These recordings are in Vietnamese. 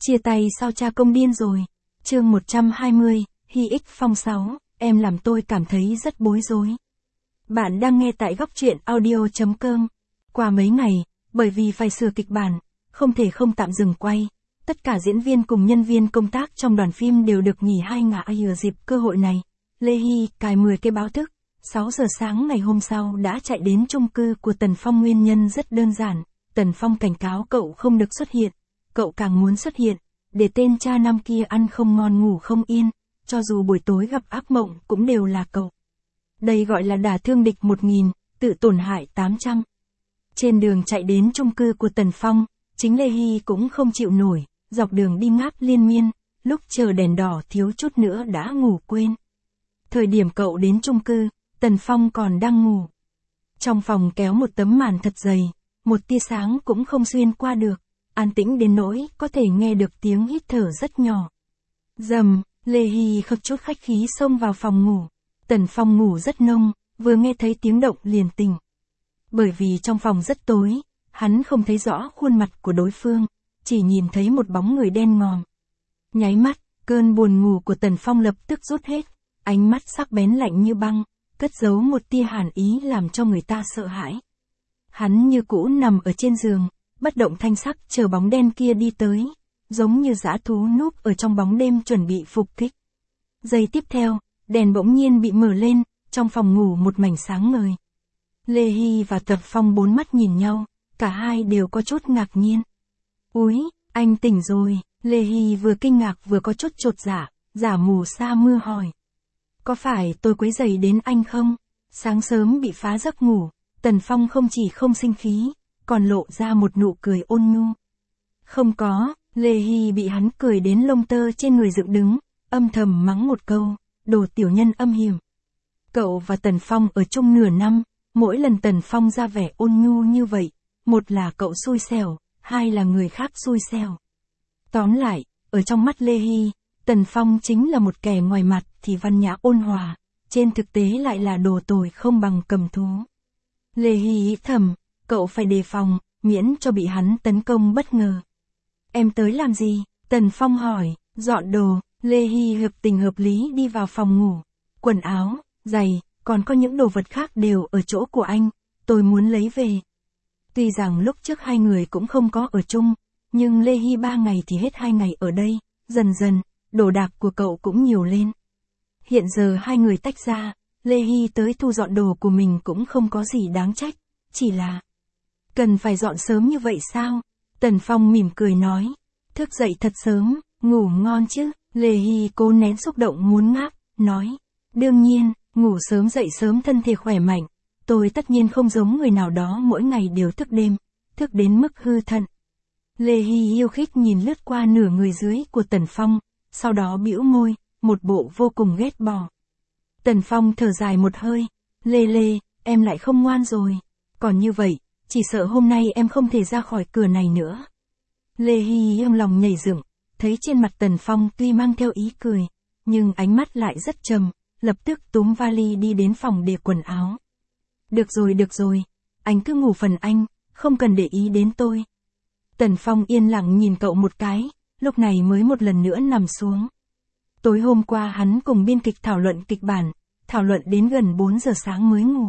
Chia tay sao cha công điên rồi. Chương 120, Hy ích phong 6, em làm tôi cảm thấy rất bối rối. Bạn đang nghe tại góc truyện audio.com. Qua mấy ngày, bởi vì phải sửa kịch bản, không thể không tạm dừng quay. Tất cả diễn viên cùng nhân viên công tác trong đoàn phim đều được nghỉ 2 ngày ở dịp cơ hội này. Lê Hy cài 10 cái báo thức. 6 giờ sáng ngày hôm sau đã chạy đến chung cư của Tần Phong, nguyên nhân rất đơn giản. Tần Phong cảnh cáo cậu không được xuất hiện. Cậu càng muốn xuất hiện, để tên cha năm kia ăn không ngon ngủ không yên, cho dù buổi tối gặp ác mộng cũng đều là cậu. Đây gọi là đả thương địch 1000, tự tổn hại 800. Trên đường chạy đến chung cư của Tần Phong, chính Lê Hy cũng không chịu nổi, dọc đường đi ngáp liên miên, lúc chờ đèn đỏ thiếu chút nữa đã ngủ quên. Thời điểm cậu đến chung cư, Tần Phong còn đang ngủ. Trong phòng kéo một tấm màn thật dày, một tia sáng cũng không xuyên qua được, an tĩnh đến nỗi có thể nghe được tiếng hít thở rất nhỏ. Rầm, Lê Hy không chút khách khí xông vào phòng ngủ. Tần Phong ngủ rất nông, vừa nghe thấy tiếng động liền tỉnh. Bởi vì trong phòng rất tối, hắn không thấy rõ khuôn mặt của đối phương, chỉ nhìn thấy một bóng người đen ngòm. Nháy mắt, cơn buồn ngủ của Tần Phong lập tức rút hết, ánh mắt sắc bén lạnh như băng, cất giấu một tia hàn ý làm cho người ta sợ hãi. Hắn như cũ nằm ở trên giường, bất động thanh sắc chờ bóng đen kia đi tới, giống như dã thú núp ở trong bóng đêm chuẩn bị phục kích. Giây tiếp theo, đèn bỗng nhiên bị mở lên, trong phòng ngủ một mảnh sáng ngời. Lê Hy và Tần Phong bốn mắt nhìn nhau, cả hai đều có chút ngạc nhiên. Úi, anh tỉnh rồi, Lê Hy vừa kinh ngạc vừa có chút chột dạ, giả mù sa mưa hỏi. Có phải tôi quấy rầy đến anh không? Sáng sớm bị phá giấc ngủ, Tần Phong không chỉ không sinh khí, còn lộ ra một nụ cười ôn nhu. Không có, Lê Hy bị hắn cười đến lông tơ trên người dựng đứng, âm thầm mắng một câu, đồ tiểu nhân âm hiểm. Cậu và Tần Phong ở chung nửa năm, mỗi lần Tần Phong ra vẻ ôn nhu như vậy, một là cậu xui xẻo, hai là người khác xui xẻo. Tóm lại, ở trong mắt Lê Hy, Tần Phong chính là một kẻ ngoài mặt thì văn nhã ôn hòa, trên thực tế lại là đồ tồi không bằng cầm thú. Lê Hy nghĩ thầm, cậu phải đề phòng, miễn cho bị hắn tấn công bất ngờ. Em tới làm gì? Tần Phong hỏi, dọn đồ. Lê Hy hợp tình hợp lý đi vào phòng ngủ. Quần áo, giày, còn có những đồ vật khác đều ở chỗ của anh, tôi muốn lấy về. Tuy rằng lúc trước hai người cũng không có ở chung, nhưng Lê Hy 3 ngày thì hết 2 ngày ở đây, dần dần, đồ đạc của cậu cũng nhiều lên. Hiện giờ hai người tách ra, Lê Hy tới thu dọn đồ của mình cũng không có gì đáng trách, chỉ là cần phải dọn sớm như vậy sao? Tần Phong mỉm cười nói, thức dậy thật sớm, ngủ ngon chứ? Lê Hy cố nén xúc động muốn ngáp, nói, đương nhiên, ngủ sớm dậy sớm thân thể khỏe mạnh, tôi tất nhiên không giống người nào đó mỗi ngày đều thức đêm, thức đến mức hư thận. Lê Hy yêu khích nhìn lướt qua nửa người dưới của Tần Phong, sau đó bĩu môi, một bộ vô cùng ghét bỏ. Tần Phong thở dài một hơi, Lê, em lại không ngoan rồi, còn như vậy, chỉ sợ hôm nay em không thể ra khỏi cửa này nữa. Lê Hy trong lòng nhảy dựng, thấy trên mặt Tần Phong tuy mang theo ý cười, nhưng ánh mắt lại rất trầm, lập tức túm vali đi đến phòng để quần áo. Được rồi, anh cứ ngủ phần anh, không cần để ý đến tôi. Tần Phong yên lặng nhìn cậu một cái, lúc này mới một lần nữa nằm xuống. Tối hôm qua hắn cùng biên kịch thảo luận kịch bản, thảo luận đến gần 4 giờ sáng mới ngủ.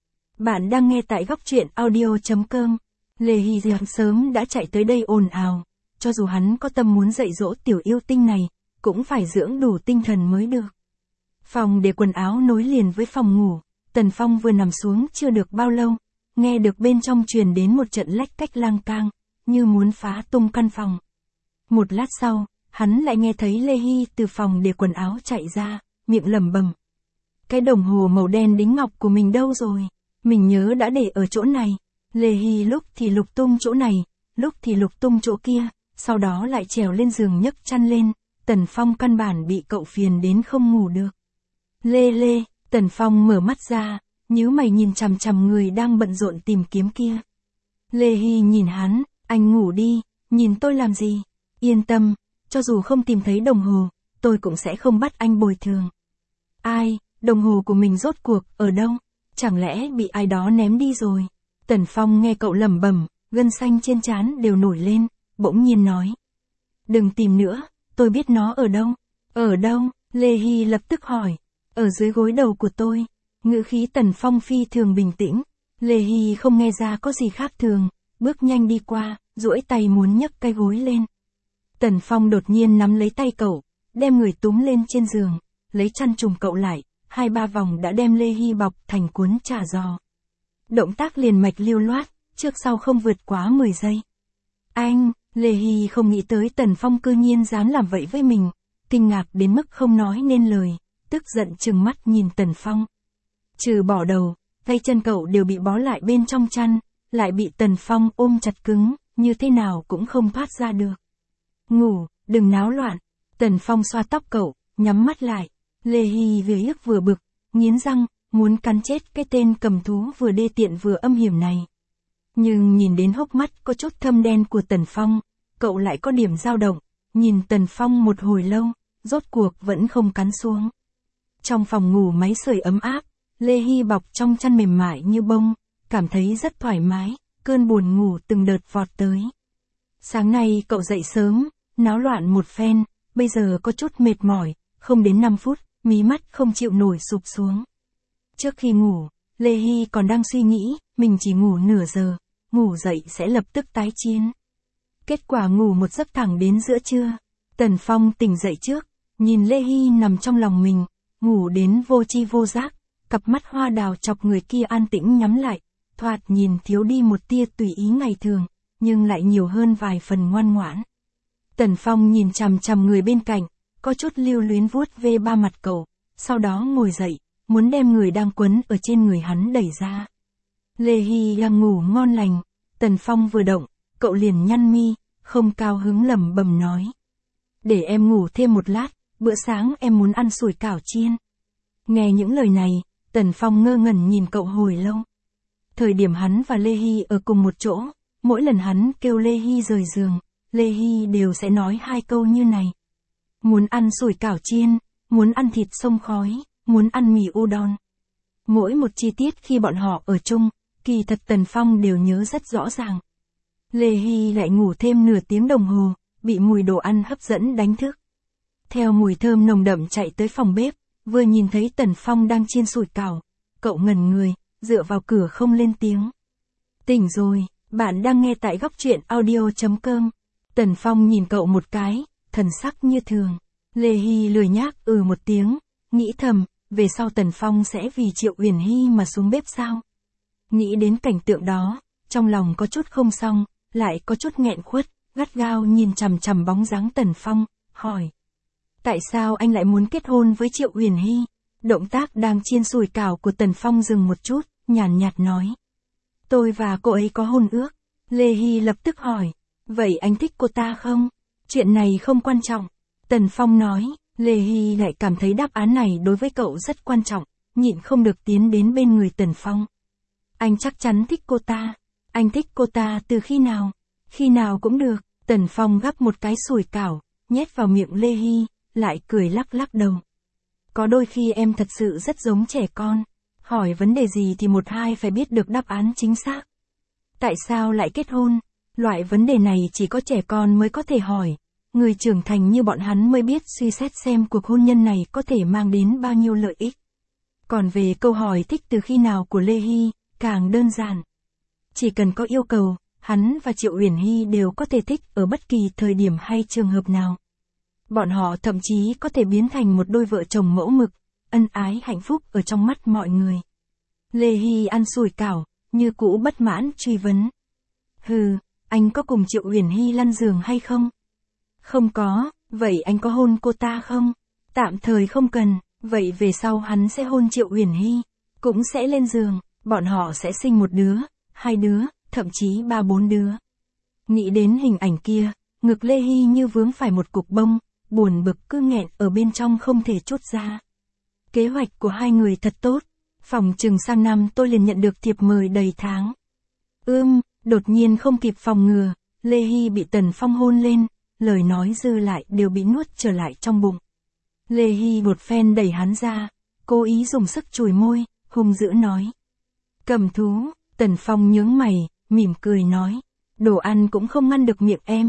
Bạn đang nghe tại góc truyện audio.com. Lê Hy sớm đã chạy tới đây ồn ào, cho dù hắn có tâm muốn dạy dỗ tiểu yêu tinh này, cũng phải dưỡng đủ tinh thần mới được. Phòng để quần áo nối liền với phòng ngủ, Tần Phong vừa nằm xuống chưa được bao lâu, nghe được bên trong truyền đến một trận lách cách lang cang, như muốn phá tung căn phòng. Một lát sau, hắn lại nghe thấy Lê Hy từ phòng để quần áo chạy ra, miệng lẩm bẩm. Cái đồng hồ màu đen đính ngọc của mình đâu rồi? Mình nhớ đã để ở chỗ này. Lê Hy lúc thì lục tung chỗ này, lúc thì lục tung chỗ kia, sau đó lại trèo lên giường nhấc chăn lên, Tần Phong căn bản bị cậu phiền đến không ngủ được. Lê, Tần Phong mở mắt ra, nhíu mày nhìn chằm chằm người đang bận rộn tìm kiếm kia. Lê Hy nhìn hắn, anh ngủ đi, nhìn tôi làm gì? Yên tâm, cho dù không tìm thấy đồng hồ, tôi cũng sẽ không bắt anh bồi thường. Ai, đồng hồ của mình rốt cuộc, ở đâu? Chẳng lẽ bị ai đó ném đi rồi? Tần Phong nghe cậu lẩm bẩm, gân xanh trên trán đều nổi lên, bỗng nhiên nói. Đừng tìm nữa, tôi biết nó ở đâu. Ở đâu? Lê Hy lập tức hỏi. Ở dưới gối đầu của tôi. Ngữ khí Tần Phong phi thường bình tĩnh. Lê Hy không nghe ra có gì khác thường, bước nhanh đi qua, duỗi tay muốn nhấc cái gối lên. Tần Phong đột nhiên nắm lấy tay cậu, đem người túm lên trên giường, lấy chăn trùm cậu lại, 2-3 vòng đã đem Lê Hy bọc thành cuốn chả giò. Động tác liền mạch lưu loát, trước sau không vượt quá 10 giây. Anh, Lê Hy không nghĩ tới Tần Phong cư nhiên dám làm vậy với mình, kinh ngạc đến mức không nói nên lời, tức giận trừng mắt nhìn Tần Phong. Trừ bỏ đầu, tay chân cậu đều bị bó lại bên trong chăn, lại bị Tần Phong ôm chặt cứng, như thế nào cũng không thoát ra được. Ngủ, đừng náo loạn. Tần Phong xoa tóc cậu, nhắm mắt lại. Lê Hy vừa ức vừa bực, nghiến răng, muốn cắn chết cái tên cầm thú vừa đê tiện vừa âm hiểm này. Nhưng nhìn đến hốc mắt có chút thâm đen của Tần Phong, cậu lại có điểm dao động, nhìn Tần Phong một hồi lâu, rốt cuộc vẫn không cắn xuống. Trong phòng ngủ máy sưởi ấm áp, Lê Hy bọc trong chăn mềm mại như bông, cảm thấy rất thoải mái, cơn buồn ngủ từng đợt vọt tới. Sáng nay cậu dậy sớm, náo loạn một phen, bây giờ có chút mệt mỏi, không đến 5 phút, mí mắt không chịu nổi sụp xuống. Trước khi ngủ, Lê Hy còn đang suy nghĩ, mình chỉ ngủ nửa giờ, ngủ dậy sẽ lập tức tái chiến. Kết quả ngủ một giấc thẳng đến giữa trưa. Tần Phong tỉnh dậy trước, nhìn Lê Hy nằm trong lòng mình, ngủ đến vô tri vô giác, cặp mắt hoa đào chọc người kia an tĩnh nhắm lại, thoạt nhìn thiếu đi một tia tùy ý ngày thường, nhưng lại nhiều hơn vài phần ngoan ngoãn. Tần Phong nhìn chằm chằm người bên cạnh, có chút lưu luyến vuốt ve ba mặt cậu, sau đó ngồi dậy, muốn đem người đang quấn ở trên người hắn đẩy ra. Lê Hy đang ngủ ngon lành, Tần Phong vừa động, cậu liền nhăn mi, không cao hứng lẩm bẩm nói. Để em ngủ thêm một lát, bữa sáng em muốn ăn sủi cảo chiên. Nghe những lời này, Tần Phong ngơ ngẩn nhìn cậu hồi lâu. Thời điểm hắn và Lê Hy ở cùng một chỗ, mỗi lần hắn kêu Lê Hy rời giường, Lê Hy đều sẽ nói 2 câu như này. Muốn ăn sủi cảo chiên, muốn ăn thịt xông khói, muốn ăn mì udon. Mỗi một chi tiết khi bọn họ ở chung, kỳ thật Tần Phong đều nhớ rất rõ ràng. Lê Hy lại ngủ thêm nửa tiếng đồng hồ, bị mùi đồ ăn hấp dẫn đánh thức. Theo mùi thơm nồng đậm chạy tới phòng bếp, vừa nhìn thấy Tần Phong đang chiên sủi cảo, cậu ngẩn người, dựa vào cửa không lên tiếng. Tỉnh rồi, bạn đang nghe tại góc truyện audio.com. Tần Phong nhìn cậu một cái, thần sắc như thường. Lê Hy lười nhác một tiếng, nghĩ thầm, về sau Tần Phong sẽ vì Triệu Uyển Hy mà xuống bếp sao? Nghĩ đến cảnh tượng đó, trong lòng có chút không xong, lại có chút nghẹn khuất, gắt gao nhìn chằm chằm bóng dáng Tần Phong, hỏi. Tại sao anh lại muốn kết hôn với Triệu Uyển Hy? Động tác đang chiên sủi cảo của Tần Phong dừng một chút, nhàn nhạt nói. Tôi và cô ấy có hôn ước. Lê Hy lập tức hỏi. Vậy anh thích cô ta không? Chuyện này không quan trọng. Tần Phong nói. Lê Hy lại cảm thấy đáp án này đối với cậu rất quan trọng, nhịn không được tiến đến bên người Tần Phong. Anh chắc chắn thích cô ta. Anh thích cô ta từ khi nào? Khi nào cũng được. Tần Phong gắp một cái sủi cảo, nhét vào miệng Lê Hy, lại cười lắc lắc đầu. Có đôi khi em thật sự rất giống trẻ con. Hỏi vấn đề gì thì một hai phải biết được đáp án chính xác. Tại sao lại kết hôn? Loại vấn đề này chỉ có trẻ con mới có thể hỏi. Người trưởng thành như bọn hắn mới biết suy xét xem cuộc hôn nhân này có thể mang đến bao nhiêu lợi ích. Còn về câu hỏi thích từ khi nào của Lê Hy, càng đơn giản. Chỉ cần có yêu cầu, hắn và Triệu Uyển Hy đều có thể thích ở bất kỳ thời điểm hay trường hợp nào. Bọn họ thậm chí có thể biến thành một đôi vợ chồng mẫu mực, ân ái hạnh phúc ở trong mắt mọi người. Lê Hy ăn sủi cảo, như cũ bất mãn truy vấn. Hừ, anh có cùng Triệu Uyển Hy lăn giường hay không? Không có, vậy anh có hôn cô ta không? Tạm thời không cần, vậy về sau hắn sẽ hôn Triệu Uyển Hy, cũng sẽ lên giường, bọn họ sẽ sinh 1 đứa, 2 đứa, thậm chí 3-4 đứa. Nghĩ đến hình ảnh kia, ngực Lê Hy như vướng phải một cục bông, buồn bực cứ nghẹn ở bên trong không thể trút ra. Kế hoạch của hai người thật tốt, phòng chừng sang năm tôi liền nhận được thiệp mời đầy tháng. Đột nhiên không kịp phòng ngừa, Lê Hy bị Tần Phong hôn lên, lời nói dư lại đều bị nuốt trở lại trong bụng. Lê Hy một phen đẩy hắn ra, cố ý dùng sức chùi môi, hung dữ nói. Cầm thú, Tần Phong nhướng mày, mỉm cười nói. Đồ ăn cũng không ngăn được miệng em,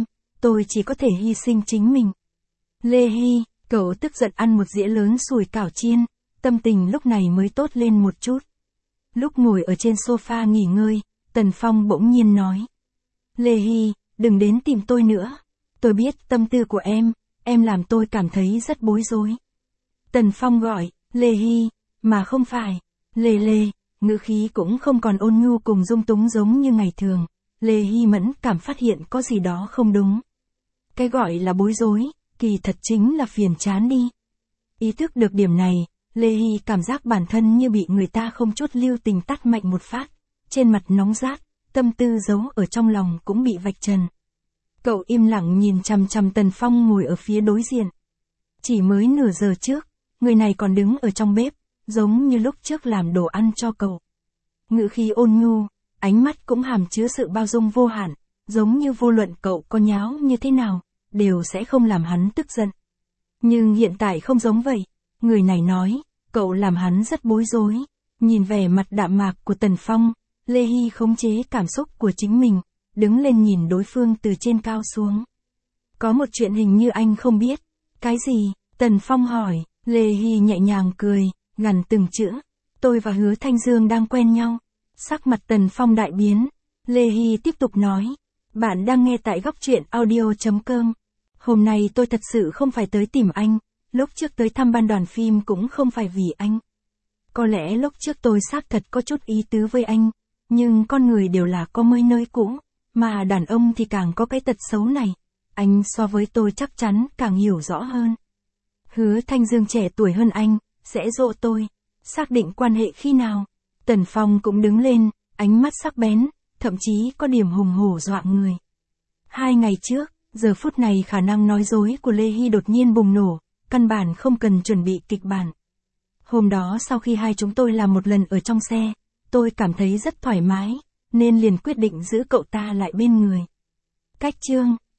tôi chỉ có thể hy sinh chính mình. Lê Hy, cậu tức giận ăn một dĩa lớn sủi cảo chiên, tâm tình lúc này mới tốt lên một chút. Lúc ngồi ở trên sofa nghỉ ngơi, Tần Phong bỗng nhiên nói. Lê Hy, đừng đến tìm tôi nữa. Tôi biết tâm tư của em làm tôi cảm thấy rất bối rối. Tần Phong gọi, Lê Hy, mà không phải, Lê, ngữ khí cũng không còn ôn nhu cùng dung túng giống như ngày thường. Lê Hy mẫn cảm phát hiện có gì đó không đúng. Cái gọi là bối rối, kỳ thật chính là phiền chán đi. Ý thức được điểm này, Lê Hy cảm giác bản thân như bị người ta không chút lưu tình tát mạnh một phát, trên mặt nóng rát, tâm tư giấu ở trong lòng cũng bị vạch trần. Cậu im lặng nhìn chằm chằm Tần Phong ngồi ở phía đối diện. Chỉ mới nửa giờ trước, người này còn đứng ở trong bếp, giống như lúc trước làm đồ ăn cho cậu. Ngữ khí ôn nhu, ánh mắt cũng hàm chứa sự bao dung vô hạn, giống như vô luận cậu có nháo như thế nào, đều sẽ không làm hắn tức giận. Nhưng hiện tại không giống vậy, người này nói, cậu làm hắn rất bối rối. Nhìn vẻ mặt đạm mạc của Tần Phong, Lê Hy khống chế cảm xúc của chính mình, đứng lên nhìn đối phương từ trên cao xuống. Có một chuyện hình như anh không biết. Cái gì? Tần Phong hỏi. Lê Hy nhẹ nhàng cười, gằn từng chữ. Tôi và Hứa Thanh Dương đang quen nhau. Sắc mặt Tần Phong đại biến. Lê Hy tiếp tục nói. Bạn đang nghe tại góc truyện audio.com. Hôm nay tôi thật sự không phải tới tìm anh. Lúc trước tới thăm ban đoàn phim cũng không phải vì anh. Có lẽ lúc trước tôi xác thật có chút ý tứ với anh. Nhưng con người đều là có mới nơi cũ. Mà đàn ông thì càng có cái tật xấu này. Anh so với tôi chắc chắn càng hiểu rõ hơn. Hứa Thanh Dương trẻ tuổi hơn anh, sẽ dỗ tôi. Xác định quan hệ khi nào? Tần Phong cũng đứng lên, ánh mắt sắc bén, thậm chí có điểm hùng hổ dọa người. 2 ngày trước, giờ phút này khả năng nói dối của Lê Hy đột nhiên bùng nổ, căn bản không cần chuẩn bị kịch bản. Hôm đó sau khi hai chúng tôi làm một lần ở trong xe, tôi cảm thấy rất thoải mái, nên liền quyết định giữ cậu ta lại bên người. Cách chương